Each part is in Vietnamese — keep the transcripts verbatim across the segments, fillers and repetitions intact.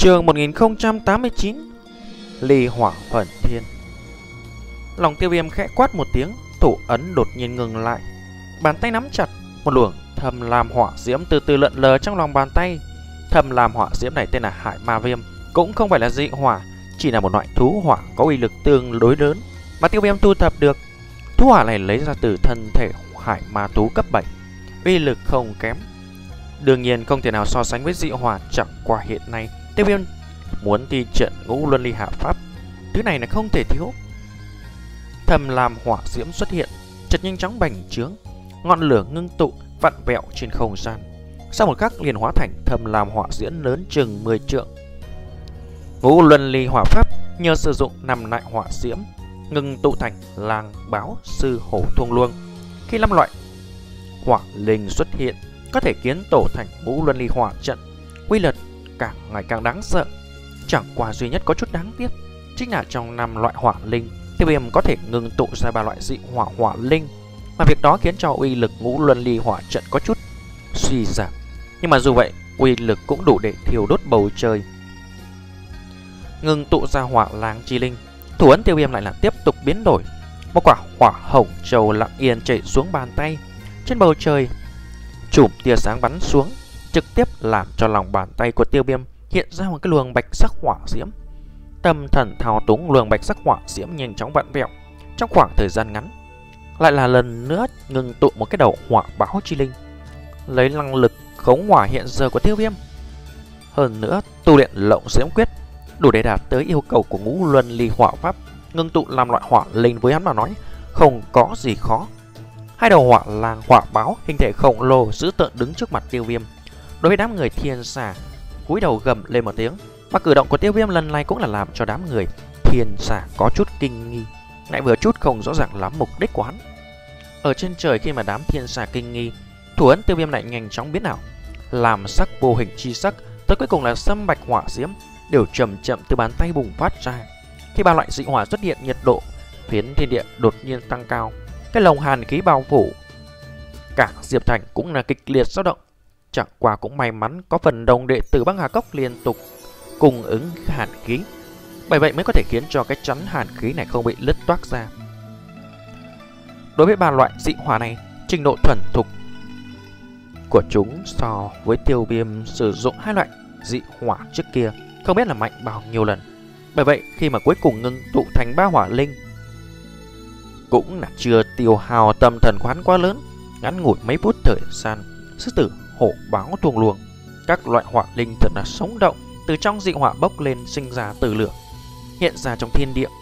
Chương một nghìn không trăm tám mươi chín. Ly hỏa phần thiên. Lòng Tiêu Viêm khẽ quát một tiếng, thủ ấn đột nhiên ngừng lại. Bàn tay nắm chặt, một luồng thầm làm hỏa diễm từ từ lượn lờ trong lòng bàn tay. Thầm làm hỏa diễm này tên là Hải Ma Viêm, cũng không phải là dị hỏa, chỉ là một loại thú hỏa có uy lực tương đối lớn mà Tiêu Viêm thu thập được. Thú hỏa này lấy ra từ thân thể Hải Ma thú cấp bảy, uy lực không kém, đương nhiên không thể nào so sánh với dị hỏa. Chẳng qua hiện nay Tiêu Viêm muốn thi trận Ngũ Luân Ly Hạ Pháp, thứ này là không thể thiếu. Thầm làm hỏa diễm xuất hiện, chợt nhanh chóng bành trướng, ngọn lửa ngưng tụ vặn vẹo trên không gian, sau một khắc liền hóa thành thầm làm hỏa diễm lớn chừng mười trượng. Ngũ Luân Ly Hỏa Pháp nhờ sử dụng năm loại hỏa diễm ngưng tụ thành lang báo sư hổ thuông luông. Khi năm loại hỏa linh xuất hiện, có thể kiến tổ thành Ngũ Luân Ly Hỏa trận, uy lực càng ngày càng đáng sợ. Chẳng qua duy nhất có chút đáng tiếc chính là trong năm loại hỏa linh, Tiêu Viêm có thể ngưng tụ ra ba loại dị hỏa hỏa linh, mà việc đó khiến cho uy lực Ngũ Luân Ly Hỏa trận có chút suy giảm. Nhưng mà dù vậy, uy lực cũng đủ để thiêu đốt bầu trời, ngưng tụ ra hỏa lang chi linh. Thủ ấn Tiêu Viêm lại là tiếp tục biến đổi, một quả hỏa hồng châu lặng yên chảy xuống bàn tay. Trên bầu trời chùm tia sáng bắn xuống, trực tiếp làm cho lòng bàn tay của Tiêu Viêm hiện ra một cái luồng bạch sắc hỏa diễm. Tâm thần thao túng luồng bạch sắc hỏa diễm nhanh chóng vặn vẹo, trong khoảng thời gian ngắn lại là lần nữa ngưng tụ một cái đầu hỏa báo chi linh. Lấy năng lực khống hỏa hiện giờ của Tiêu Viêm, hơn nữa tu luyện Lộng Diễm Quyết, đủ để đạt tới yêu cầu của Ngũ Luân Ly Hỏa Pháp, ngưng tụ làm loại hỏa linh với hắn mà nói không có gì khó. Hai đầu hỏa lang hỏa báo hình thể khổng lồ dữ tợn đứng trước mặt Tiêu Viêm. Đối với đám người thiên xà, cúi đầu gầm lên một tiếng, mà cử động của Tiêu Viêm lần này cũng là làm cho đám người thiên xà có chút kinh nghi, lại vừa chút không rõ ràng lắm mục đích của hắn. Ở trên trời, khi mà đám thiên xà kinh nghi, thủ ấn Tiêu Viêm lại nhanh chóng biến ảo, làm sắc vô hình chi sắc, tới cuối cùng là sâm bạch hỏa diễm đều chậm chậm từ bàn tay bùng phát ra. Khi ba loại dị hỏa xuất hiện, nhiệt độ phiến thiên địa đột nhiên tăng cao, cái lồng hàn khí bao phủ cả Diệp Thành cũng là kịch liệt dao động. Chẳng qua cũng may mắn có phần đồng đệ tử Băng Hà Cốc liên tục cung ứng hàn khí, bởi vậy mới có thể khiến cho cái chắn hàn khí này không bị lứt toác ra. Đối với ba loại dị hỏa này, trình độ thuần thục của chúng so với Tiêu Viêm sử dụng hai loại dị hỏa trước kia không biết là mạnh bao nhiêu lần. Bởi vậy khi mà cuối cùng ngưng tụ thành ba hỏa linh, cũng là chưa tiêu hao tâm thần quán quá lớn. Ngắn ngủi mấy phút thời gian, sư tử hổ báo thuông luồng, các loại hỏa linh thật là sống động, từ trong dị hỏa bốc lên sinh ra từ lửa, hiện ra trong thiên địa.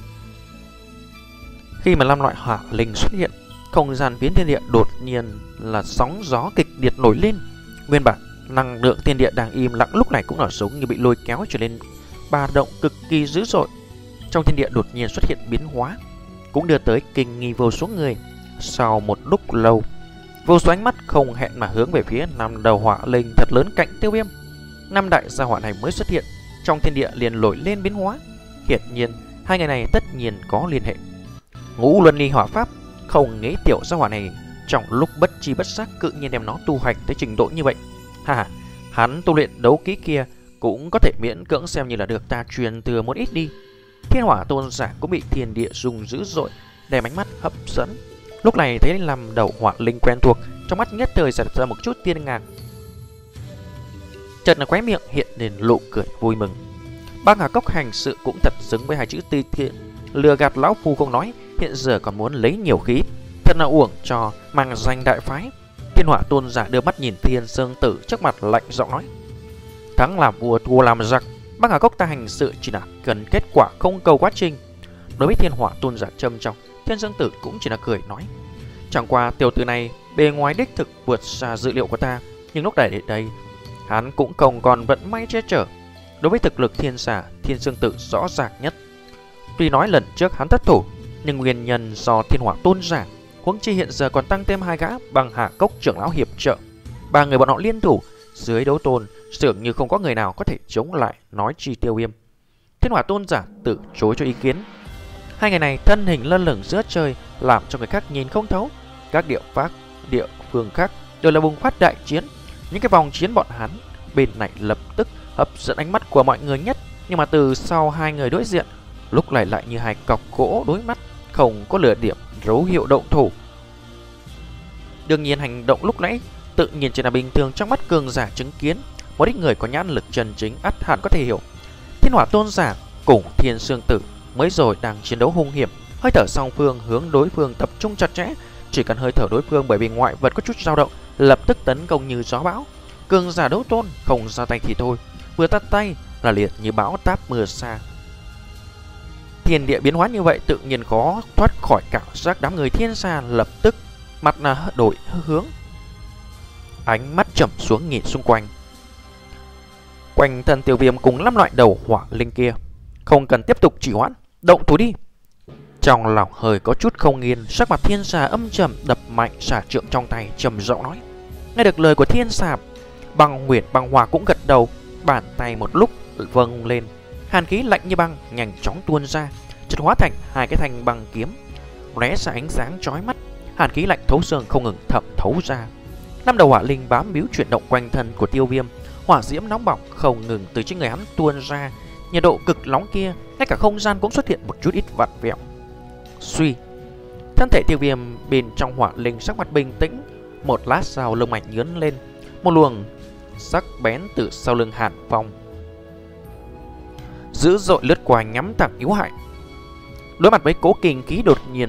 Khi mà năm loại hỏa linh xuất hiện, không gian phiến thiên địa đột nhiên là sóng gió kịch liệt nổi lên. Nguyên bản năng lượng thiên địa đang im lặng lúc này cũng là giống như bị lôi kéo trở lên ba động cực kỳ dữ dội. Trong thiên địa đột nhiên xuất hiện biến hóa, cũng đưa tới kinh nghi vô số người. Sau một lúc lâu, vô số ánh mắt không hẹn mà hướng về phía năm đầu hỏa linh thật lớn cạnh Tiêu Viêm. Năm đại gia hỏa này mới xuất hiện, trong thiên địa liền nổi lên biến hóa. Hiển nhiên hai người này tất nhiên có liên hệ. Ngũ Luân Ly Hỏa Pháp không nghĩ tiểu gia hỏa này trong lúc bất chi bất giác cự nhiên đem nó tu hành tới trình độ như vậy. Hà, hắn tu luyện đấu kỹ kia cũng có thể miễn cưỡng xem như là được ta truyền thừa một ít đi. Thiên Hỏa Tôn giả cũng bị thiên địa rung dữ dội, đem ánh mắt hấp dẫn. Lúc này thấy làm đầu hỏa linh quen thuộc, trong mắt nhất thời giật ra một chút tiên ngạc, chợt là khóe miệng hiện lên nụ cười vui mừng. Băng Hà Cốc hành sự cũng thật xứng với hai chữ ti thiện, lừa gạt lão phu không nói, hiện giờ còn muốn lấy nhiều khí, thật là uổng cho mang danh đại phái. Thiên Hỏa Tôn giả đưa mắt nhìn Thiên Sơn Tử trước mặt, lạnh giọng nói: thắng làm vua, thua làm giặc, Băng Hà Cốc ta hành sự chỉ là cần kết quả, không cầu quá trình. Đối với Thiên Hỏa Tôn giả trầm trọng, Thiên Sơn Tử cũng chỉ là cười nói: chẳng qua tiểu tử này bề ngoài đích thực vượt xa dự liệu của ta, nhưng lúc này đến đây hắn cũng không còn vận may che chở. Đối với thực lực thiên xà, Thiên Sơn Tử rõ ràng nhất. Tuy nói lần trước hắn thất thủ, nhưng nguyên nhân do Thiên Hỏa Tôn giả, huống chi hiện giờ còn tăng thêm hai gã Băng Hà Cốc trưởng lão hiệp trợ, ba người bọn họ liên thủ dưới đấu tôn, dường như không có người nào có thể chống lại, nói chi Tiêu Viêm. Thiên Hỏa Tôn giả từ chối cho ý kiến. Hai người này thân hình lơ lửng giữa trời, làm cho người khác nhìn không thấu. Các địa pháp địa phương khác đều là bùng phát đại chiến. Những cái vòng chiến bọn hắn bên này lập tức hấp dẫn ánh mắt của mọi người nhất. Nhưng mà từ sau hai người đối diện, lúc này lại như hai cọc gỗ đối mắt, không có lửa điểm dấu hiệu động thủ. Đương nhiên hành động lúc nãy tự nhiên chỉ là bình thường trong mắt cường giả chứng kiến. Một ít người có nhãn lực chân chính ắt hẳn có thể hiểu. Thiên Hỏa Tôn giả cùng Thiên Sương Tử mới rồi đang chiến đấu hung hiểm, hơi thở song phương hướng đối phương tập trung chặt chẽ. Chỉ cần hơi thở đối phương bởi vì ngoại vật có chút dao động, lập tức tấn công như gió bão. Cường giả đấu tôn không ra tay thì thôi, vừa tắt tay là liệt như bão táp mưa xa. Thiên địa biến hóa như vậy tự nhiên khó thoát khỏi cảm giác đám người thiên xa lập tức mặt là đổi hướng, ánh mắt chậm xuống nhìn xung quanh. Quanh thân Tiêu Viêm cùng năm loại đầu hỏa linh kia, không cần tiếp tục trì hoãn, động thủ đi. Trong lòng hơi có chút không yên, sắc mặt thiên xà âm trầm, đập mạnh xà trượng trong tay, trầm giọng nói. Nghe được lời của thiên xà, Băng Huyền Băng Hỏa cũng gật đầu, bàn tay một lúc vâng lên, hàn khí lạnh như băng nhanh chóng tuôn ra, chợt hóa thành hai cái thanh băng kiếm, lóe ra ánh sáng chói mắt, hàn khí lạnh thấu xương không ngừng thẩm thấu ra. Năm đầu hỏa linh bám víu chuyển động quanh thân của Tiêu Viêm, hỏa diễm nóng bỏng không ngừng từ trên người hắn tuôn ra, nhiệt độ cực nóng kia, ngay cả không gian cũng xuất hiện một chút ít vặn vẹo. Suy, thân thể Tiêu Viêm bên trong hỏa linh sắc mặt bình tĩnh, một lát sau lông mạch nhướng lên, một luồng sắc bén từ sau lưng Hàn Phong dữ dội lướt qua nhắm thẳng yếu hại. Đối mặt với cố kinh khí đột nhiên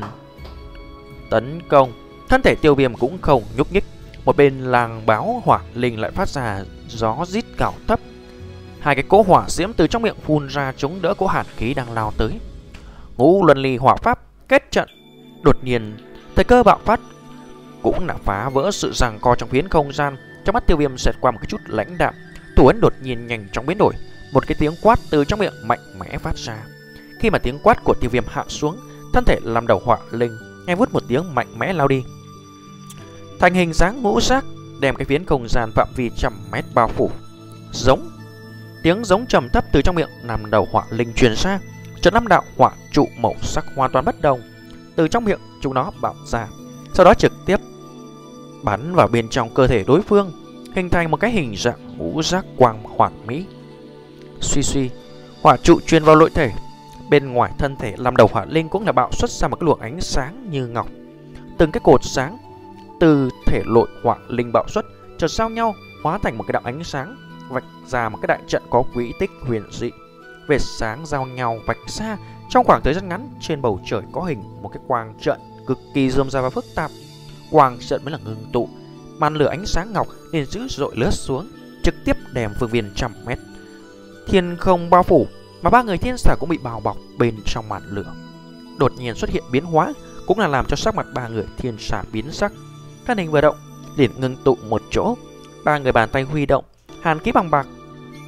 tấn công, thân thể Tiêu Viêm cũng không nhúc nhích. Một bên làng báo hỏa linh lại phát ra gió rít gào thấp, hai cái cỗ hỏa diễm từ trong miệng phun ra chống đỡ cỗ hàn khí đang lao tới. Ngũ luân ly hỏa pháp kết trận, đột nhiên thời cơ bạo phát cũng là phá vỡ sự giằng co trong phiến không gian. Trong mắt Tiêu Viêm xẹt qua một cái chút lãnh đạm, thủ ấn đột nhiên nhanh chóng biến đổi, một cái tiếng quát từ trong miệng mạnh mẽ phát ra. Khi mà tiếng quát của Tiêu Viêm hạ xuống, thân thể làm đầu hỏa linh nghe vút một tiếng mạnh mẽ lao đi, thành hình dáng ngũ sắc, đem cái phiến không gian phạm vi trăm mét bao phủ. Giống tiếng giống trầm thấp từ trong miệng nằm đầu hỏa linh truyền ra, chợt năm đạo hỏa trụ màu sắc hoàn toàn bất đồng từ trong miệng chúng nó bạo ra, sau đó trực tiếp bắn vào bên trong cơ thể đối phương, hình thành một cái hình dạng ngũ giác quang hoàn mỹ. Suy suy, hỏa trụ truyền vào nội thể, bên ngoài thân thể làm đầu hỏa linh cũng là bạo xuất ra một cái luồng ánh sáng như ngọc. Từng cái cột sáng từ thể nội hỏa linh bạo xuất chợt giao nhau hóa thành một cái đạo ánh sáng, vạch ra một cái đại trận có quỹ tích huyền dị. Vệt sáng giao nhau vạch ra trong khoảng thời gian ngắn, trên bầu trời có hình một cái quang trận cực kỳ rôm rà và phức tạp. Quang trận mới là ngưng tụ, màn lửa ánh sáng ngọc liền dữ dội lướt xuống, trực tiếp đem phương viên trăm mét thiên không bao phủ, mà ba người thiên xà cũng bị bao bọc bên trong màn lửa. Đột nhiên xuất hiện biến hóa, cũng là làm cho sắc mặt ba người thiên xà biến sắc. Thân hình vừa động liền ngưng tụ một chỗ, ba người bàn tay huy động, hàn khí bằng bạc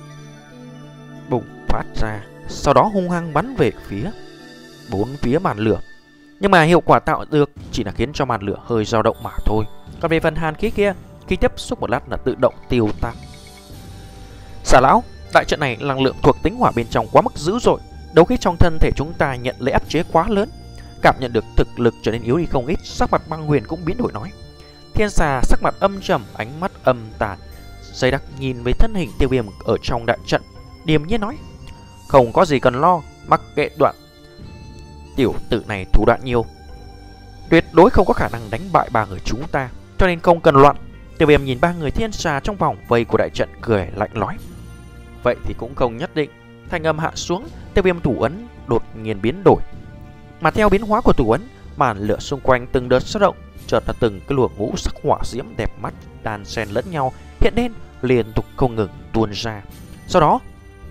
bùng phát ra, sau đó hung hăng bắn về phía bốn phía màn lửa. Nhưng mà hiệu quả tạo được chỉ là khiến cho màn lửa hơi dao động mà thôi. Còn về phần hàn khí kia, khi tiếp xúc một lát là tự động tiêu tan. Xà lão, đại trận này năng lượng thuộc tính hỏa bên trong quá mức dữ dội, đấu khí trong thân thể chúng ta nhận lấy áp chế quá lớn, cảm nhận được thực lực trở nên yếu đi không ít. Sắc mặt Băng Huyền cũng biến đổi nói. Thiên xà sắc mặt âm trầm, ánh mắt âm tàn, dây đắc nhìn với thân hình Tiêu Viêm ở trong đại trận, điềm nhiên nói: không có gì cần lo, mắc kệ đoạn tiểu tử này thủ đoạn nhiều, tuyệt đối không có khả năng đánh bại ba người chúng ta, cho nên không cần loạn. Tiêu Viêm nhìn ba người thiên xà trong vòng vây của đại trận cười lạnh nói: vậy thì cũng không nhất định. Thanh âm hạ xuống, Tiêu Viêm thủ ấn đột nhiên biến đổi, mà theo biến hóa của thủ ấn, màn lửa xung quanh từng đợt xuất động, chợt là từng cái luồng ngũ sắc hỏa diễm đẹp mắt đan xen lẫn nhau hiện lên, liên tục không ngừng tuôn ra. Sau đó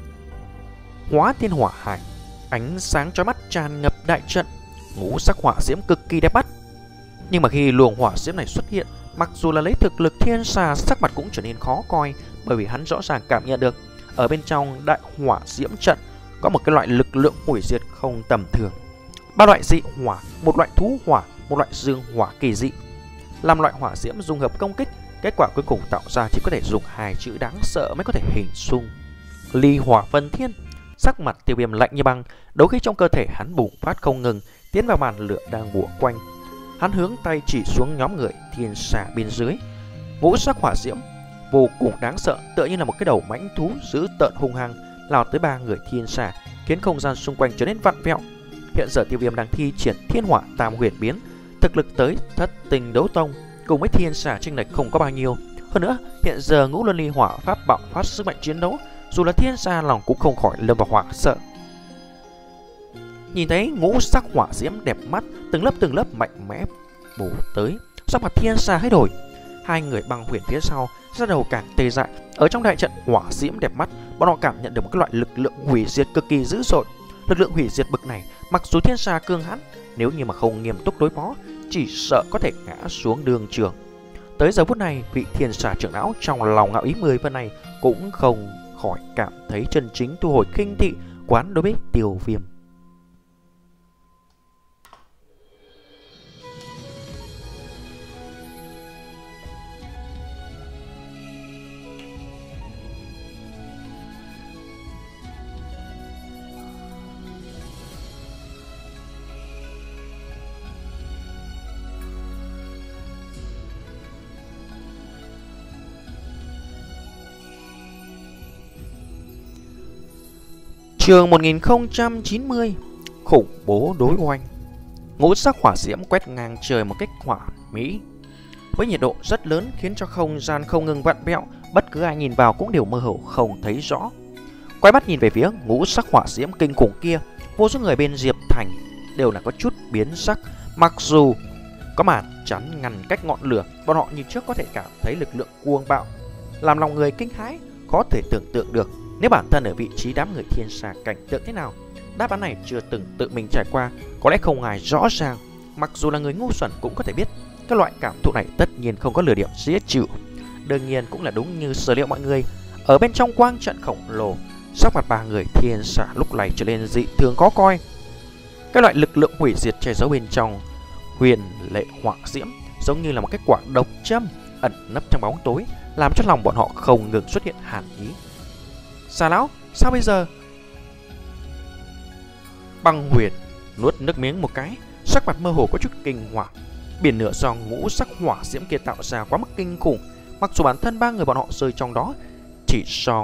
hóa thiên hỏa hải, ánh sáng chói mắt tràn ngập đại trận, ngũ sắc hỏa diễm cực kỳ đẹp mắt. Nhưng mà khi luồng hỏa diễm này xuất hiện, mặc dù là lấy thực lực thiên xà, sắc mặt cũng trở nên khó coi, bởi vì hắn rõ ràng cảm nhận được ở bên trong đại hỏa diễm trận có một cái loại lực lượng hủy diệt không tầm thường. Ba loại dị hỏa, một loại thú hỏa, một loại dương hỏa kỳ dị, làm loại hỏa diễm dung hợp công kích, kết quả cuối cùng tạo ra chỉ có thể dùng hai chữ đáng sợ mới có thể hình dung: ly hỏa phân thiên. Sắc mặt Tiêu Viêm lạnh như băng, đấu khí trong cơ thể hắn bùng phát không ngừng, tiến vào màn lửa đang bủa quanh. Hắn hướng tay chỉ xuống nhóm người thiên xà bên dưới, ngũ sắc hỏa diễm vô cùng đáng sợ, tựa như là một cái đầu mãnh thú dữ tợn hung hăng lao tới ba người thiên xà, khiến không gian xung quanh trở nên vặn vẹo. Hiện giờ Tiêu Viêm đang thi triển Thiên Hỏa Tam Huyền Biến, thực lực tới thất tinh đấu tông, cùng với thiên xà chênh lệch không có bao nhiêu. Hơn nữa, hiện giờ Ngũ Luân Ly Hỏa pháp bạo phát sức mạnh chiến đấu, dù là thiên xà lòng cũng không khỏi lâm vào hoảng sợ. Nhìn thấy ngũ sắc hỏa diễm đẹp mắt, từng lớp từng lớp mạnh mẽ bổ tới, sắc mặt thiên xà hơi đổi. Hai người băng huyền phía sau ra đầu càng tê dại. Ở trong đại trận hỏa diễm đẹp mắt, bọn họ cảm nhận được một cái loại lực lượng hủy diệt cực kỳ dữ dội. Lực lượng hủy diệt bậc này, mặc dù thiên xà cương hãn, nếu như mà không nghiêm túc đối phó, chỉ sợ có thể ngã xuống đường trường. Tới giờ phút này, vị thiên xà trưởng lão trong lòng ngạo ý mười phần này cũng không khỏi cảm thấy chân chính thu hồi khinh thị quán đối với Tiêu Viêm. Chương một nghìn không trăm chín mươi, khủng bố đối oanh. Ngũ sắc hỏa diễm quét ngang trời một cách hỏa mỹ, với nhiệt độ rất lớn khiến cho không gian không ngừng vặn vẹo, bất cứ ai nhìn vào cũng đều mơ hồ không thấy rõ. Quay mắt nhìn về phía ngũ sắc hỏa diễm kinh khủng kia, vô số người bên Diệp Thành đều là có chút biến sắc. Mặc dù có màn chắn ngăn cách ngọn lửa, bọn họ như trước có thể cảm thấy lực lượng cuồng bạo, làm lòng người kinh hãi, khó thể tưởng tượng được. Nếu bản thân ở vị trí đám người thiên xà cảnh tượng thế nào, đáp án này chưa từng tự mình trải qua, có lẽ không ai rõ ràng. Mặc dù là người ngu xuẩn cũng có thể biết, các loại cảm thụ này tất nhiên không có lửa điểm dễ chịu. Đương nhiên cũng là đúng như sở liệu mọi người. Ở bên trong quang trận khổng lồ, sắc mặt ba người thiên xà lúc này trở nên dị thường khó coi. Các loại lực lượng hủy diệt che giấu bên trong huyền lệ hỏa diễm, giống như là một cái quả độc châm ẩn nấp trong bóng tối, làm cho lòng bọn họ không ngừng xuất hiện hàn ý. Xà lão, sao bây giờ? Băng huyền nuốt nước miếng một cái, sắc mặt mơ hồ có chút kinh hoàng. Biển lửa do ngũ sắc hỏa diễm kia tạo ra quá mức kinh khủng, mặc dù bản thân ba người bọn họ rơi trong đó, chỉ so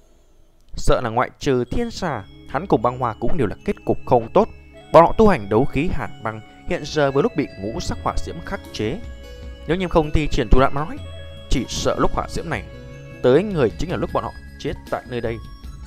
sợ là ngoại trừ thiên xà, hắn cùng băng hòa cũng đều là kết cục không tốt. Bọn họ tu hành đấu khí hàn băng, hiện giờ với lúc bị ngũ sắc hỏa diễm khắc chế, nếu như không thi triển thủ đoạn mà nói, chỉ sợ lúc hỏa diễm này tới người chính là lúc bọn họ chết tại nơi đây.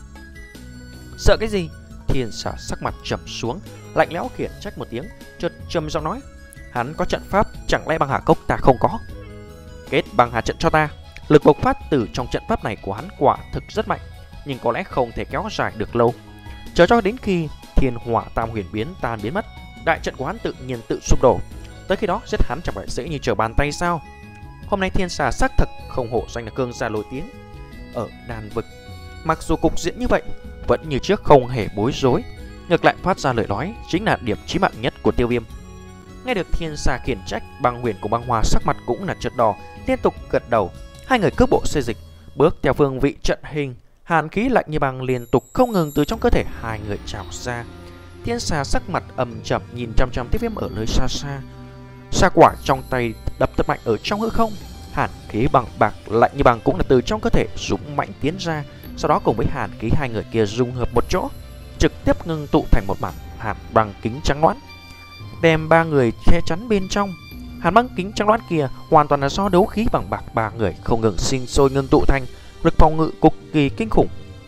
Sợ cái gì? Thiên xà sắc mặt trầm xuống, lạnh lẽo khiển trách một tiếng, chợt trầm giọng nói: hắn có trận pháp, chẳng lẽ băng hà cốc ta không có? Kết băng hà trận cho ta. Lực bộc phát từ trong trận pháp này của hắn quả thực rất mạnh, nhưng có lẽ không thể kéo dài được lâu. Chờ cho đến khi thiên hỏa tam huyền biến tan biến mất, đại trận của hắn tự nhiên tự sụp đổ. Tới khi đó giết hắn chẳng phải dễ như trở bàn tay sao? Hôm nay thiên xà xác thực không hổ danh là cương gia nổi tiếng ở đàn vực. Mặc dù cục diện như vậy, vẫn như trước không hề bối rối, ngược lại phát ra lời nói chính là điểm chí mạng nhất của Tiêu Viêm. Nghe được thiên xà khiển trách, băng huyền cùng băng hoa sắc mặt cũng là chợt đỏ, liên tục gật đầu. Hai người cước bộ xê dịch, bước theo phương vị trận hình, hàn khí lạnh như băng liên tục không ngừng từ trong cơ thể hai người trào ra. Thiên xà sắc mặt âm trầm nhìn chăm chăm Tiêu Viêm ở nơi xa xa. Sa quả trong tay đập thật mạnh ở trong hư không, hàn khí bằng bạc lạnh như băng cũng là từ trong cơ thể dũng mãnh tiến ra, sau đó cùng với hàn khí hai người kia dung hợp một chỗ, trực tiếp ngưng tụ thành một mảng hàn băng kính trắng loãng, đem ba người che chắn bên trong. Hàn băng kính trắng loãng kia hoàn toàn là do đấu khí bằng bạc ba người không ngừng sinh sôi ngưng tụ thành, lực phòng ngự cực kỳ kinh khủng.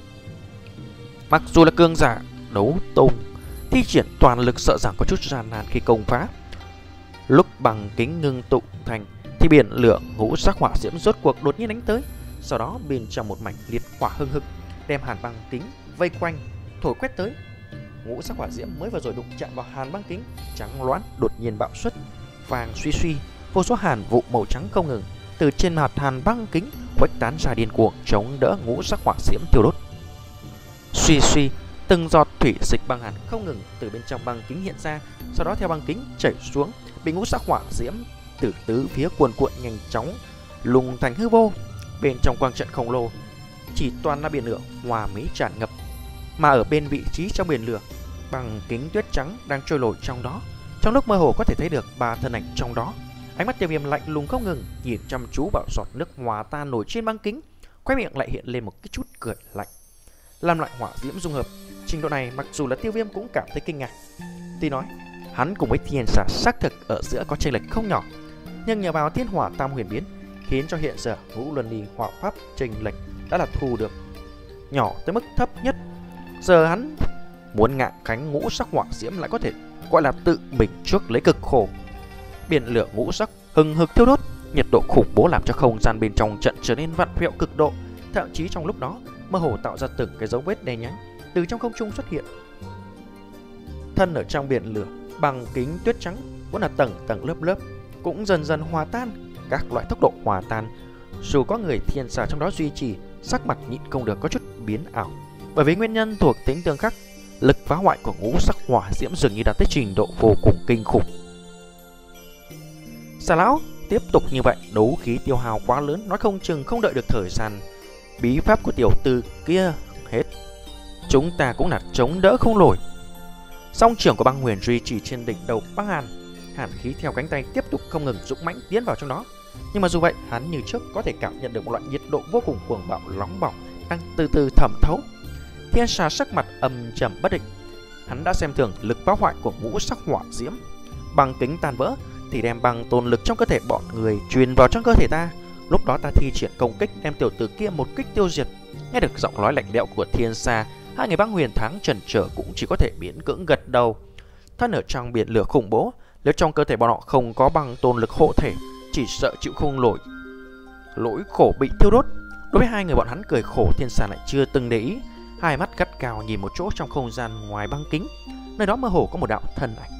Mặc dù là cương giả đấu tông, thi triển toàn lực sợ rằng có chút gian nan khi công phá. Lúc bằng kính ngưng tụ thành thì biển lửa ngũ sắc hỏa diễm rốt cuộc đột nhiên đánh tới, sau đó bên trong một mảnh liệt hỏa hưng hực đem hàn băng kính vây quanh thổi quét tới. Ngũ sắc hỏa diễm mới vừa rồi đụng chạm vào hàn băng kính trắng loãng đột nhiên bạo xuất, vàng suy suy, vô số hàn vụ màu trắng không ngừng từ trên mặt hàn băng kính khuếch tán ra điên cuồng chống đỡ ngũ sắc hỏa diễm thiêu đốt. Suy suy, từng giọt thủy dịch băng hàn không ngừng từ bên trong băng kính hiện ra, sau đó theo băng kính chảy xuống, bị ngũ sắc hỏa diễm từ tứ phía cuồn cuộn nhanh chóng lùng thành hư vô. Bên trong quang trận khổng lồ chỉ toàn là biển lửa hòa mỹ tràn ngập, mà ở bên vị trí trong biển lửa, bằng kính tuyết trắng đang trôi nổi trong đó. Trong lúc mơ hồ có thể thấy được ba thân ảnh trong đó. Ánh mắt Tiêu Viêm lạnh lùng không ngừng, nhìn chăm chú vào giọt nước hòa tan nổi trên băng kính, khóe miệng lại hiện lên một cái chút cười lạnh. Làm lại hỏa diễm dung hợp, trình độ này mặc dù là Tiêu Viêm cũng cảm thấy kinh ngạc. Tuy nói, hắn cùng với thiên xà xác thực ở giữa có chênh lệch không nhỏ, nhưng nhờ vào thiên hỏa tam huyền biến, khiến cho hiện giờ ngũ luân ly hỏa pháp chênh lệch đã là thu được nhỏ tới mức thấp nhất. Giờ hắn muốn ngạ cánh ngũ sắc hỏa diễm lại có thể gọi là tự mình trước lấy cực khổ. Biển lửa ngũ sắc hừng hực thiêu đốt, nhiệt độ khủng bố làm cho không gian bên trong trận trở nên vặn vẹo cực độ, thậm chí trong lúc đó mơ hồ tạo ra từng cái dấu vết đen nhánh từ trong không trung xuất hiện. Thân ở trong biển lửa, bằng kính tuyết trắng vẫn là tầng tầng lớp lớp, cũng dần dần hòa tan. Các loại tốc độ hòa tan, dù có người thiên xà trong đó duy trì, sắc mặt nhịn không được có chút biến ảo, bởi vì nguyên nhân thuộc tính tương khắc. Lực phá hoại của ngũ sắc hỏa diễm dường như đạt tới trình độ vô cùng kinh khủng. Xà lão tiếp tục như vậy, đấu khí tiêu hao quá lớn, nói không chừng không đợi được thời gian bí pháp của tiểu tử kia hết, chúng ta cũng là chống đỡ không nổi. Song trưởng của băng huyền duy trì trên đỉnh đầu băng hàn, hàn khí theo cánh tay tiếp tục không ngừng dũng mãnh tiến vào trong đó. Nhưng mà dù vậy, hắn như trước có thể cảm nhận được một loại nhiệt độ vô cùng cuồng bạo nóng bỏng đang từ từ thẩm thấu. Thiên xà sắc mặt âm trầm bất định, hắn đã xem thường lực phá hoại của ngũ sắc hỏa diễm. Băng kính tan vỡ thì đem băng tồn lực trong cơ thể bọn người truyền vào trong cơ thể ta. Lúc đó ta thi triển công kích đem tiểu tử kia một kích tiêu diệt. Nghe được giọng nói lạnh lẽo của thiên xà, hai người băng huyền thắng chần chờ cũng chỉ có thể miễn cưỡng gật đầu. Thân ở trong biển lửa khủng bố, nếu trong cơ thể bọn họ không có băng tồn lực hộ thể, chỉ sợ chịu không nổi lỗi khổ bị thiêu đốt. Đối với hai người bọn hắn cười khổ, thiên xà lại chưa từng để ý, hai mắt gắt cao nhìn một chỗ trong không gian ngoài băng kính, nơi đó mơ hồ có một đạo thân ảnh.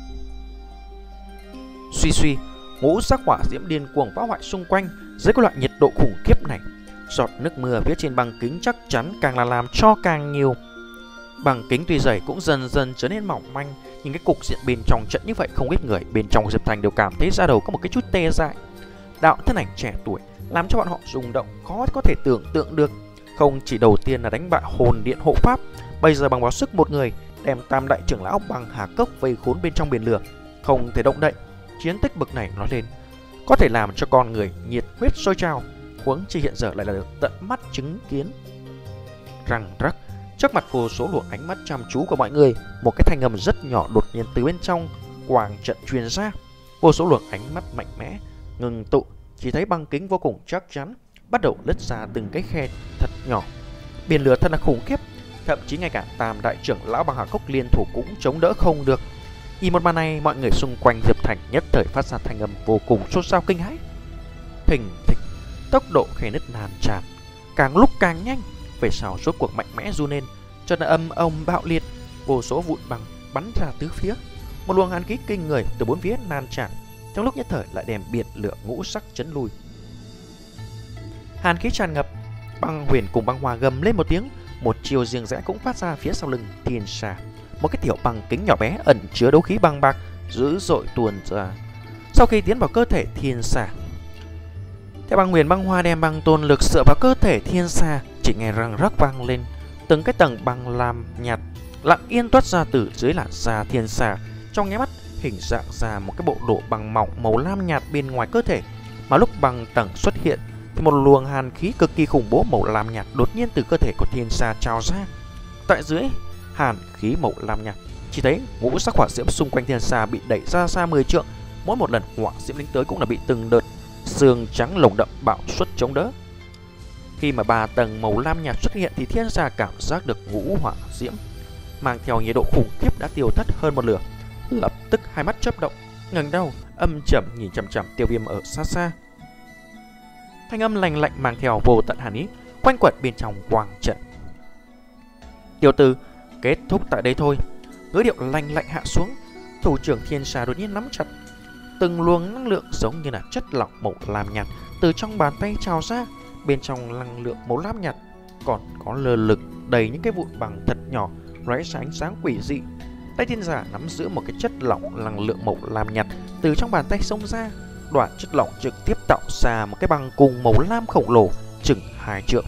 Suy suy, ngũ sắc hỏa diễm điên cuồng phá hoại xung quanh. Dưới cái loại nhiệt độ khủng khiếp này, giọt nước mưa viết trên băng kính chắc chắn càng là làm cho càng nhiều. Băng kính tuy dày cũng dần dần trở nên mỏng manh. Nhưng cái cục diện bên trong trận như vậy, không ít người bên trong Diệp Thành đều cảm thấy da đầu có một cái chút tê dại. Đạo thân ảnh trẻ tuổi làm cho bọn họ rung động khó có thể tưởng tượng được. Không chỉ đầu tiên là đánh bại hồn điện hộ pháp, bây giờ bằng vào sức một người đem tam đại trưởng lão bằng hà cốc vây khốn bên trong biển lửa, không thể động đậy. Chiến tích bậc này nói lên có thể làm cho con người nhiệt huyết sôi trào, huống chi hiện giờ lại là được tận mắt chứng kiến. Răng rắc, trước mặt vô số luồng ánh mắt chăm chú của mọi người, một cái thanh âm rất nhỏ đột nhiên từ bên trong quang trận truyền ra. Vô số luồng ánh mắt mạnh mẽ ngừng tụ, chỉ thấy băng kính vô cùng chắc chắn bắt đầu lứt ra từng cái khe thật nhỏ. Biển lửa thật là khủng khiếp, thậm chí ngay cả tam đại trưởng lão bằng hà cốc liên thủ cũng chống đỡ không được. Nhìn một màn này, mọi người xung quanh Diệp Thành nhất thời phát ra thanh âm vô cùng xôn xao kinh hãi. Thình thịch, tốc độ khe nứt lan tràn càng lúc càng nhanh, về sau rốt cuộc mạnh mẽ run lên, chợt âm ông bạo liệt, vô số vụn băng bắn ra tứ phía. Một luồng hàn khí kinh người từ bốn phía lan tràn, trong lúc nhất thời lại đem biển lửa ngũ sắc chấn lui. Hàn khí tràn ngập, băng huyền cùng băng hoa gầm lên một tiếng, một chiều riêng rẽ cũng phát ra phía sau lưng thiên xà. Một cái tiểu băng kính nhỏ bé ẩn chứa đấu khí băng bạc dữ dội tuôn ra sau khi tiến vào cơ thể thiên xà. Theo băng huyền băng hoa đem băng tồn lực dựa vào cơ thể thiên xà, chỉ nghe răng rắc vang lên, từng cái tầng băng lam nhạt lặng yên toát ra từ dưới làn da thiên xà, trong nháy mắt hình dạng ra một cái bộ độ băng mỏng màu lam nhạt bên ngoài cơ thể. Mà lúc băng tầng xuất hiện thì một luồng hàn khí cực kỳ khủng bố màu lam nhạt đột nhiên từ cơ thể của thiên xà trào ra. Tại dưới hàn khí màu lam nhạt, chỉ thấy ngũ sắc hỏa diễm xung quanh thiên xà bị đẩy ra xa mười trượng, mỗi một lần hỏa diễm đánh tới cũng là bị từng đợt xương trắng lồng đậm bạo xuất chống đỡ. Khi mà ba tầng màu lam nhạt xuất hiện thì thiên xà cảm giác được ngũ hỏa diễm mang theo nhiệt độ khủng khiếp đã tiêu thất hơn một nửa, lập tức hai mắt chớp động, ngẩng đầu âm trầm nhìn chằm chằm Tiêu Viêm ở xa xa. Thanh âm lạnh lạnh mang theo vô tận hàn ý quanh quẩn bên trong quang trận. Tiểu tử, kết thúc tại đây thôi. Ngữ điệu lạnh lạnh hạ xuống, thủ trưởng thiên xà đột nhiên nắm chặt, từng luồng năng lượng giống như là chất lỏng màu lam nhạt từ trong bàn tay trào ra. Bên trong năng lượng màu lam nhạt còn có lơ lửng đầy những cái vụn bằng thật nhỏ lóe ra ánh sáng quỷ dị. Tay thiên giả nắm giữ một cái chất lỏng năng lượng màu lam nhạt từ trong bàn tay xông ra, đoạn chất lỏng trực tiếp tạo ra một cái băng cung màu lam khổng lồ chừng hai trượng.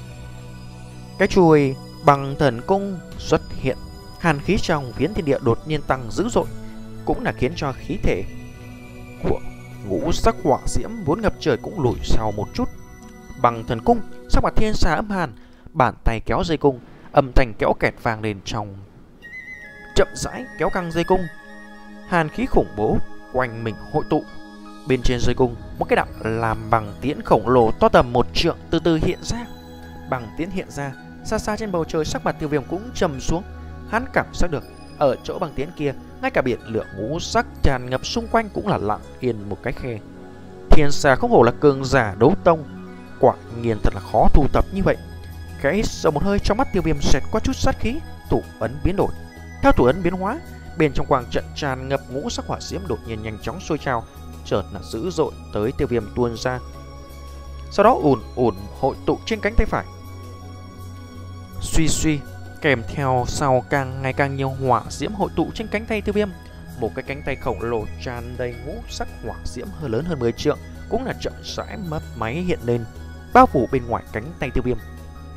Cái chuôi bằng thần cung xuất hiện, hàn khí trong phiến thiên địa đột nhiên tăng dữ dội, cũng là khiến cho khí thể của Ngũ sắc hỏa diễm vốn ngập trời cũng lùi sau một chút. Bằng thần cung, sắc mặt thiên xà âm hàn, bàn tay kéo dây cung, âm thanh kéo kẹt vang lên trong. Chậm rãi kéo căng dây cung, hàn khí khủng bố quanh mình hội tụ. Bên trên dây cung, một cái đạo làm bằng tiễn khổng lồ to tầm một trượng từ từ hiện ra. Bằng tiễn hiện ra, xa xa trên bầu trời sắc mặt Tiêu Viêm cũng trầm xuống. Hắn cảm giác được ở chỗ bằng tiễn kia, ngay cả biển lửa ngũ sắc tràn ngập xung quanh cũng là lặng yên một cái khe. Thiên xà không hổ là cường giả đấu tông, quả nhiên thật là khó thu tập như vậy. Khẽ hít sâu một hơi, trong mắt Tiêu Viêm xẹt qua chút sát khí, thủ ấn biến đổi. Theo thủ ấn biến hóa, bên trong quang trận tràn ngập ngũ sắc hỏa diễm đột nhiên nhanh chóng sôi trào, chợt là dữ dội tới Tiêu Viêm tuôn ra. Sau đó ùn ùn hội tụ trên cánh tay phải. Suy suy, kèm theo sau càng ngày càng nhiều hỏa diễm hội tụ trên cánh tay Tiêu Viêm. Một cái cánh tay khổng lồ tràn đầy ngũ sắc hỏa diễm hơi lớn hơn mười trượng cũng là chậm rãi mấp máy hiện lên, bao phủ bên ngoài cánh tay Tiêu Viêm.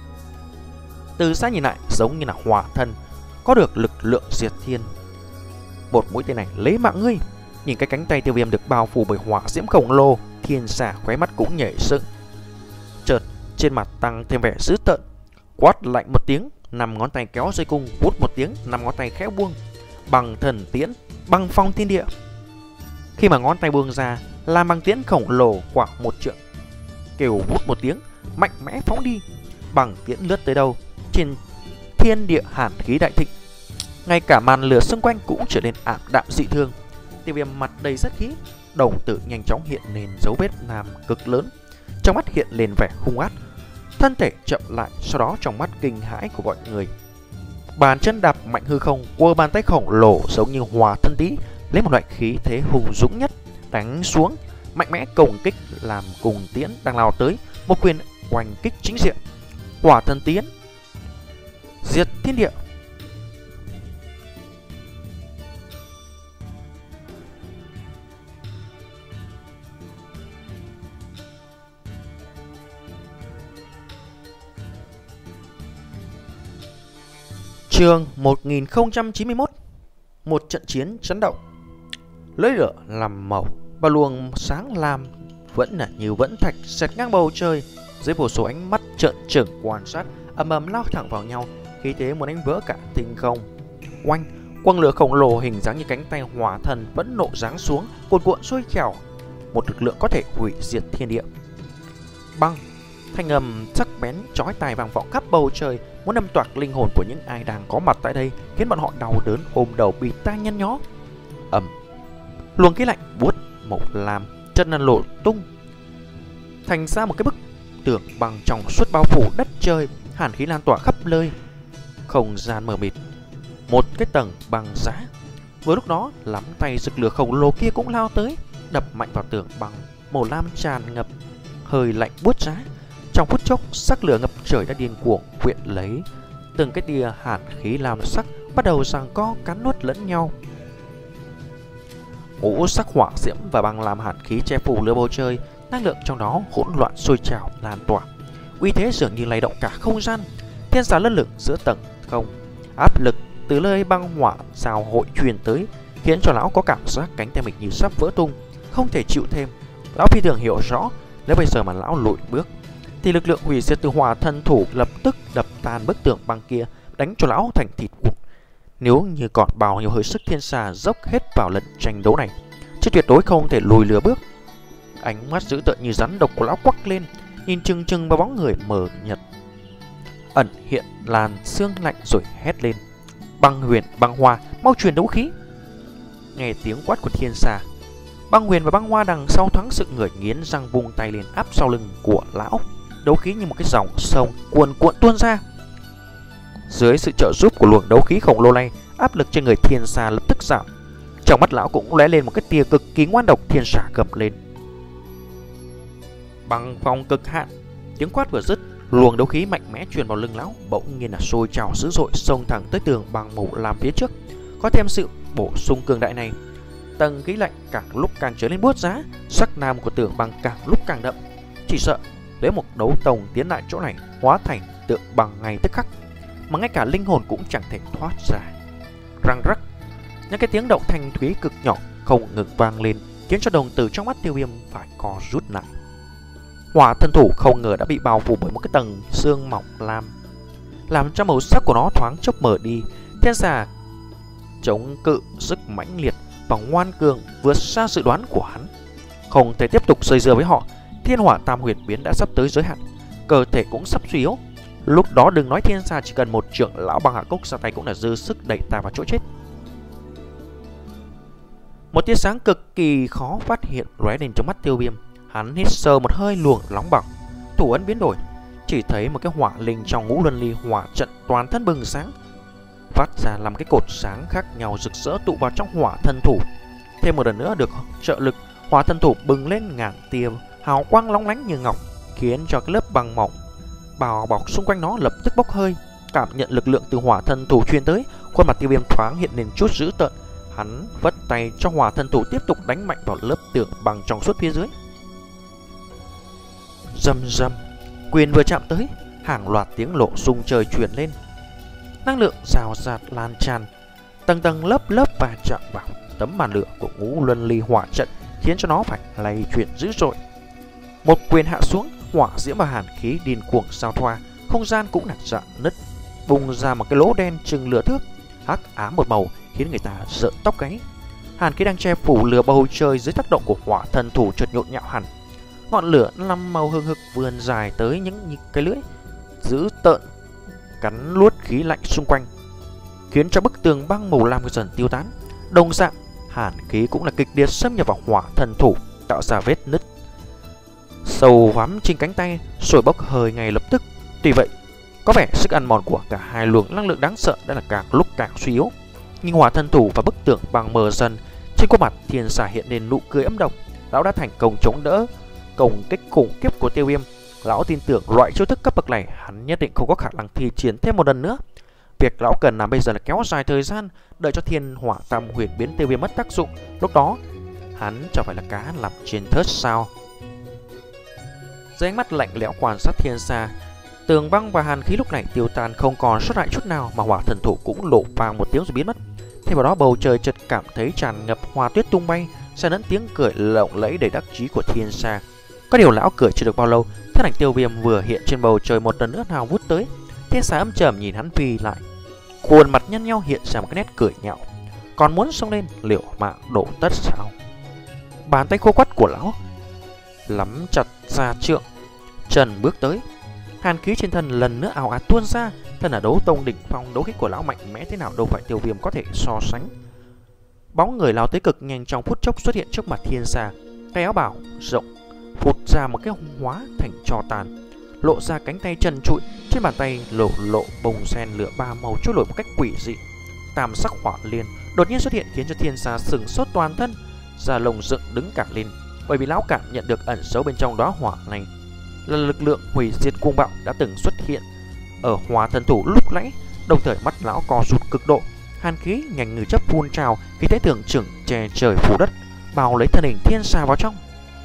Từ xa nhìn lại giống như là hỏa thần, có được lực lượng diệt thiên. Một mũi tên này lấy mạng ngươi. Nhìn cái cánh tay Tiêu Viêm được bao phủ bởi hỏa diễm khổng lồ, thiên xà khóe mắt cũng nhảy dựng. Chợt trên mặt tăng thêm vẻ dữ tợn, quát lạnh một tiếng, năm ngón tay kéo dây cung, vút một tiếng, năm ngón tay khẽ buông, bằng thần tiễn, băng phong thiên địa. Khi mà ngón tay buông ra, làm bằng tiễn khổng lồ khoảng một trượng, kêu vút một tiếng, mạnh mẽ phóng đi. Bằng tiễn lướt tới đâu, trên thiên địa hàn khí đại thịnh, ngay cả màn lửa xung quanh cũng trở nên ảm đạm dị thường. Tiêu Viêm mặt đầy sát khí, đồng tử nhanh chóng hiện lên dấu vết nam cực lớn, trong mắt hiện lên vẻ hung ác, thân thể chậm lại, sau đó trong mắt kinh hãi của mọi người, bàn chân đạp mạnh hư không, quơ bàn tay khổng lồ giống như hòa thân tí, lấy một loại khí thế hùng dũng nhất đánh xuống, mạnh mẽ công kích làm cùng tiễn đang lao tới, một quyền oanh kích chính diện, hỏa thân tiến, diệt thiên địa. Chương một nghìn không trăm chín mươi mốt. Một trận chiến chấn động. Lưỡi lửa làm màu và luồng sáng lam vẫn là như vẫn thạch xẹt ngang bầu trời, dưới vô số ánh mắt trợn trừng quan sát, ầm ầm lao thẳng vào nhau, khí thế muốn đánh vỡ cả tinh không. Oanh, quang lửa khổng lồ hình dáng như cánh tay hỏa thần vẫn nộ giáng xuống, cuồn cuộn sôi trào, một lực lượng có thể hủy diệt thiên địa. Băng, thanh âm sắc bén chói tai vang vọng khắp bầu trời, muốn đâm toạc linh hồn của những ai đang có mặt tại đây, khiến bọn họ đau đớn ôm đầu bịt tai nhăn nhó. Ầm, luồng khí lạnh buốt màu lam chân là lộ tung, thành ra một cái bức tường bằng trong suốt bao phủ đất trời, hàn khí lan tỏa khắp nơi, không gian mờ mịt, một cái tầng băng giá. Vừa lúc đó, lắm tay rực lửa khổng lồ kia cũng lao tới, đập mạnh vào tường bằng màu lam tràn ngập hơi lạnh buốt giá. Trong phút chốc, sắc lửa ngập trời đã điên cuồng quyện lấy, từng cái tia hàn khí lam sắc bắt đầu giằng co cắn nuốt lẫn nhau. Ngũ sắc hỏa diễm và băng làm hàn khí che phủ lửa bầu trời, năng lượng trong đó hỗn loạn sôi trào lan tỏa, uy thế dường như lay động cả không gian. Thiên xà lơ lửng giữa tầng không, áp lực từ nơi băng hỏa giao hội truyền tới, khiến cho lão có cảm giác cánh tay mình như sắp vỡ tung, không thể chịu thêm. Lão phi thường hiểu rõ, nếu bây giờ mà lão lùi bước thì lực lượng hủy diệt từ hỏa thân thủ lập tức đập tan bức tường băng kia, đánh cho lão thành thịt vụn. Nếu như còn bao nhiêu hơi sức, thiên xà dốc hết vào lần tranh đấu này, chứ tuyệt đối không thể lùi lừa bước. Ánh mắt dữ tợn như rắn độc của lão quắc lên, nhìn chừng chừng vào bóng người mờ nhật ẩn hiện làn sương lạnh, rồi hét lên: Băng Huyền, Băng Hoa, mau truyền đấu khí! Nghe tiếng quát của thiên xà, Băng Huyền và Băng Hoa đằng sau thoáng sự người, nghiến răng vung tay lên áp sau lưng của lão. Đấu khí như một cái dòng sông cuồn cuộn tuôn ra. Dưới sự trợ giúp của luồng đấu khí khổng lồ này, áp lực trên người thiên xà lập tức giảm. Trong mắt lão cũng lóe lên một cái tia cực kỳ ngoan độc. Thiên xà gầm lên: Băng phong cực hạn! Tiếng quát vừa dứt, luồng đấu khí mạnh mẽ truyền vào lưng lão, bỗng nhiên là sôi trào dữ dội, xông thẳng tới tường bằng màu lam phía trước. Có thêm sự bổ sung cường đại này, tầng khí lạnh càng lúc càng trở nên buốt giá, sắc nam của tường băng càng lúc càng đậm. Chỉ sợ nếu một đấu tông tiến lại chỗ này, hóa thành tượng bằng ngay tức khắc, mà ngay cả linh hồn cũng chẳng thể thoát ra. Răng rắc, những cái tiếng động thanh thúy cực nhỏ không ngừng vang lên, khiến cho đồng tử trong mắt Tiêu Viêm phải co rút lại. Hỏa thân thủ không ngờ đã bị bao phủ bởi một cái tầng xương mỏng lam, làm cho màu sắc của nó thoáng chốc mờ đi. Thiên xà chống cự sức mãnh liệt và ngoan cường vượt xa dự đoán của hắn, không thể tiếp tục dây dưa với họ. Thiên hỏa tam huyền biến đã sắp tới giới hạn, cơ thể cũng sắp suy yếu. Lúc đó đừng nói thiên xà, chỉ cần một trưởng lão bằng hạ cốc ra tay cũng là dư sức đẩy ta vào chỗ chết. Một tia sáng cực kỳ khó phát hiện lóe lên trong mắt Tiêu Viêm. Hắn hít sâu một hơi luồng nóng bỏng, thủ ấn biến đổi, chỉ thấy một cái hỏa linh trong ngũ luân ly hỏa trận toàn thân bừng sáng, phát ra làm cái cột sáng khác nhau rực rỡ tụ vào trong hỏa thân thủ. Thêm một lần nữa được trợ lực, hỏa thân thủ bừng lên ngàn tia hào quang long lánh như ngọc, khiến cho cái lớp băng mỏng bao bọc xung quanh nó lập tức bốc hơi. Cảm nhận lực lượng từ hỏa thân thủ truyền tới, khuôn mặt Tiêu Viêm thoáng hiện lên chút dữ tợn. Hắn vất tay cho hỏa thân thủ tiếp tục đánh mạnh vào lớp tường bằng trong suốt phía dưới. Rầm rầm, quyền vừa chạm tới, hàng loạt tiếng lộ rung trời truyền lên, năng lượng rào rạt lan tràn, tầng tầng lớp lớp va chạm vào tấm màn lửa của ngũ luân ly hỏa trận, khiến cho nó phải lay chuyển dữ dội. Một quyền hạ xuống, hỏa diễm và hàn khí điên cuồng giao thoa, không gian cũng nạt rạn nứt, bùng ra một cái lỗ đen chừng lửa thước, hắc ám một màu khiến người ta rợn tóc gáy. Hàn khí đang che phủ lửa bầu trời dưới tác động của hỏa thần thủ chợt nhộn nhạo hẳn. Ngọn lửa năm màu hừng hực vươn dài tới những cái lưỡi dữ tợn cắn luốt khí lạnh xung quanh, khiến cho bức tường băng màu lam dần tiêu tán. Đồng dạng, hàn khí cũng là kịch liệt xâm nhập vào hỏa thần thủ, tạo ra vết nứt sâu hoắm trên cánh tay, sôi bốc hơi ngay lập tức. Tuy vậy, có vẻ sức ăn mòn của cả hai luồng năng lượng đáng sợ đã là càng lúc càng suy yếu. Nhưng hỏa thần thủ và bức tường băng mờ dần, trên khuôn mặt Thiên Xà hiện lên nụ cười ấm độc. Lão đã thành công chống đỡ công kích khủng khiếp của Tiêu Viêm. Lão tin tưởng loại chiêu thức cấp bậc này hắn nhất định không có khả năng thi triển thêm một lần nữa. Việc lão cần làm bây giờ là kéo dài thời gian, đợi cho thiên hỏa tam huyền biến Tiêu Viêm mất tác dụng. Lúc đó hắn chẳng phải là cá nằm trên thớt sao? Dưới ánh mắt lạnh lẽo quan sát Thiên Xà, tường băng và hàn khí lúc này tiêu tan không còn sót lại chút nào, mà hỏa thần thủ cũng lộ vang một tiếng rồi biến mất. Thay vào đó bầu trời chợt cảm thấy tràn ngập hoa tuyết tung bay, xen lẫn tiếng cười lộng lẫy đầy đắc chí của Thiên Xà. Có điều lão cười chưa được bao lâu, thân ảnh Tiêu Viêm vừa hiện trên bầu trời một lần nữa nào vút tới. Thiên Xà âm trầm nhìn hắn phi lại, khuôn mặt nhăn nhau hiện ra một cái nét cười nhạo. Còn muốn xông lên liều mạng đổ tất sao? Bàn tay khô quắt của lão lắm chặt ra trượng, trần bước tới, hàn khí trên thân lần nữa ào ạt tuôn ra. Thân là đấu tông đỉnh phong, đấu khí của lão mạnh mẽ thế nào đâu phải Tiêu Viêm có thể so sánh. Bóng người lao tới cực nhanh, trong phút chốc xuất hiện trước mặt Thiên Xà, cái áo bào rộng phụt ra một cái hóa thành tro tàn, lộ ra cánh tay trần trụi, trên bàn tay lộ lộ bông sen lửa ba màu trôi nổi một cách quỷ dị. Tam sắc hỏa liên đột nhiên xuất hiện khiến cho Thiên Xà sừng sốt toàn thân, da lông dựng đứng cả lên, bởi vì lão cảm nhận được ẩn giấu bên trong đóa hỏa này là lực lượng hủy diệt cuồng bạo đã từng xuất hiện ở hỏa thần thủ lúc nãy. Đồng thời mắt lão co rụt cực độ, hàn khí nhanh như chớp phun trào, khí thế tưởng chừng che trời phủ đất, bao lấy thân hình Thiên Xà vào trong.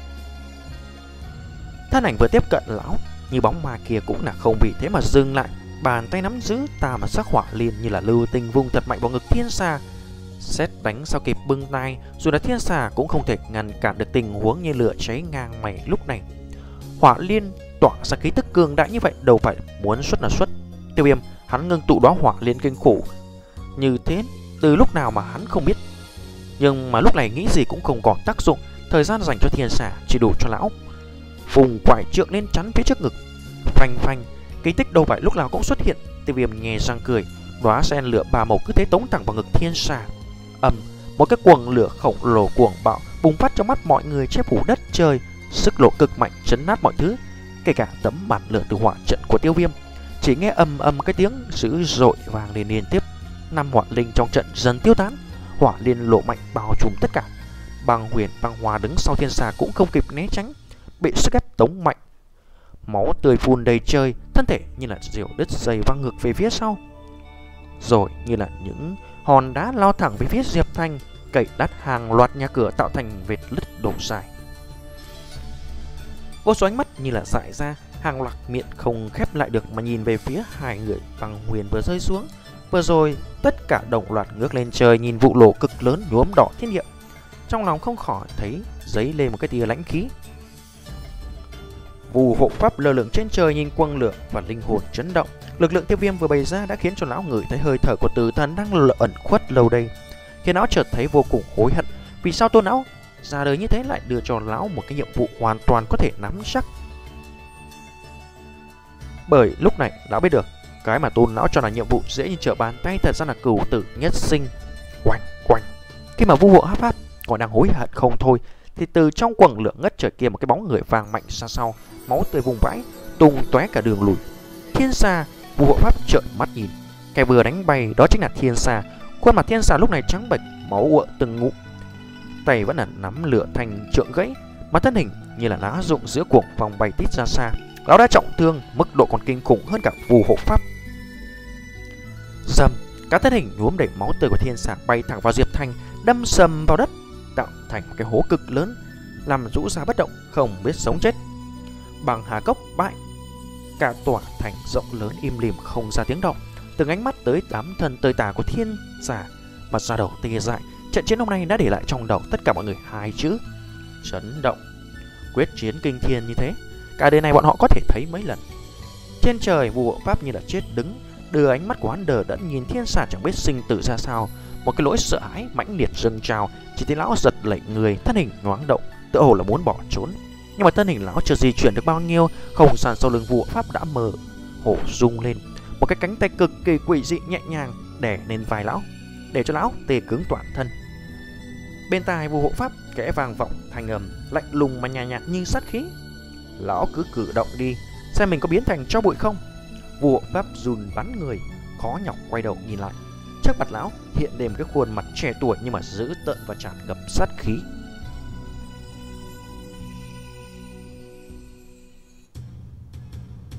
Thân ảnh vừa tiếp cận lão, như bóng ma kia cũng là không vì thế mà dừng lại, bàn tay nắm giữ tam sắc hỏa liên như là lưu tinh vung thật mạnh vào ngực Thiên Xà. Sét đánh sao kịp bưng tay, dù là Thiên Xà cũng không thể ngăn cản được tình huống như lửa cháy ngang mày lúc này. Hỏa liên tỏa ra khí tức cường đại như vậy đâu phải muốn xuất là xuất. Tiêu Viêm hắn ngưng tụ đóa hỏa liên kinh khủng như thế từ lúc nào mà hắn không biết, nhưng mà lúc này nghĩ gì cũng không còn tác dụng. Thời gian dành cho Thiên Xà chỉ đủ cho lão vùng quải trượng lên chắn phía trước ngực. Phanh phanh, kỳ tích đâu phải lúc nào cũng xuất hiện. Tiêu Viêm nhè răng cười, đóa sen lửa ba màu cứ thế tống thẳng vào ngực Thiên Xà. Ầm, một cái cuồng lửa khổng lồ cuồng bạo bùng phát trong mắt mọi người, che phủ đất trời, sức lộ cực mạnh chấn nát mọi thứ, kể cả tấm màn lửa từ hỏa trận của Tiêu Viêm. Chỉ nghe ầm ầm cái tiếng dữ dội vang lên liên tiếp, năm hỏa linh trong trận dần tiêu tán, hỏa liên lộ mạnh bao trùm tất cả. Băng Huyền, Băng Hoa đứng sau Thiên Xà cũng không kịp né tránh, bị sức ép tống mạnh, máu tươi phun đầy trời, thân thể như là diều đứt dây văng ngược về phía sau, rồi như là những hòn đá lao thẳng về phía Diệp Thành, cậy đắt hàng loạt nhà cửa tạo thành vệt lứt đổ dài. Vô số ánh mắt như là dại ra, hàng loạt miệng không khép lại được mà nhìn về phía hai người Băng Huyền vừa rơi xuống. Vừa rồi tất cả đồng loạt ngước lên trời nhìn vụ nổ cực lớn nhuốm đỏ thiên địa, trong lòng không khỏi thấy dấy lên một cái tia lãnh khí. Phù hộ pháp lơ lửng trên trời nhìn quang lửa và linh hồn chấn động. Lực lượng tiêu viêm vừa bày ra đã khiến cho lão ngửi thấy hơi thở của tử thần đang ẩn khuất lâu đây, khiến lão chợt thấy vô cùng hối hận. Vì sao tôn lão ra đời như thế lại đưa cho lão một cái nhiệm vụ hoàn toàn có thể nắm chắc? Bởi lúc này lão biết được cái mà tôn lão cho là nhiệm vụ dễ như trở bàn tay thật ra là cửu tử nhất sinh. Quanh quanh, khi mà vu hộ hấp pháp còn đang hối hận không thôi, thì từ trong quầng lửa ngất trời kia một cái bóng người vàng mạnh ra sau, máu tươi vùng vãi tung tóe cả đường lùi. Thiên Sa, vu hộ pháp trợn mắt nhìn, kẻ vừa đánh bay đó chính là Thiên Sa. Khuôn mặt Thiên Sa lúc này trắng bệch, máu ùa từng ngụm, tay vẫn là nắm lửa thành trượng gãy, mà thân hình như là lá rụng giữa cuồng phong bay tít ra xa. Lão đã trọng thương, mức độ còn kinh khủng hơn cả phù hộ pháp. Dầm, cả thân hình nhuốm đầy máu tươi của Thiên Sa bay thẳng vào Diệp Thanh, đâm sầm vào đất, tạo thành một cái hố cực lớn, làm rũ ra bất động, không biết sống chết. Bằng Hà Cốc bại, cả tòa thành rộng lớn im lìm không ra tiếng động. Từng ánh mắt tới tám thân tơi tả của Thiên Sa mà ra đầu tê dại. Trận chiến hôm nay đã để lại trong đầu tất cả mọi người hai chữ: chấn động. Quyết chiến kinh thiên như thế, cả đời này bọn họ có thể thấy mấy lần. Trên trời, vu hộ pháp như là chết đứng, đưa ánh mắt của hắn đờ đẫn nhìn Thiên Sa chẳng biết sinh tử ra sao. Một cái nỗi sợ hãi mãnh liệt dâng trào, chỉ thấy lão giật lẩy người, thân hình nhoáng động, tựa hồ là muốn bỏ trốn. Nhưng mà thân hình lão chưa di chuyển được bao nhiêu, không gian sau lưng vu hộ pháp đã mờ hổ rung lên. Một cái cánh tay cực kỳ quỷ dị nhẹ nhàng đè lên vai lão, để cho lão tê cứng toàn thân. Bên tai vu hộ pháp kẽ vang vọng thành âm lạnh lùng mà nhàn nhạt như sát khí: lão cứ cử động đi, xem mình có biến thành tro bụi không. Vu hộ pháp run bắn người, khó nhọc quay đầu nhìn lại. Trước mặt lão hiện lên cái khuôn mặt trẻ tuổi nhưng mà dữ tợn và tràn ngập sát khí.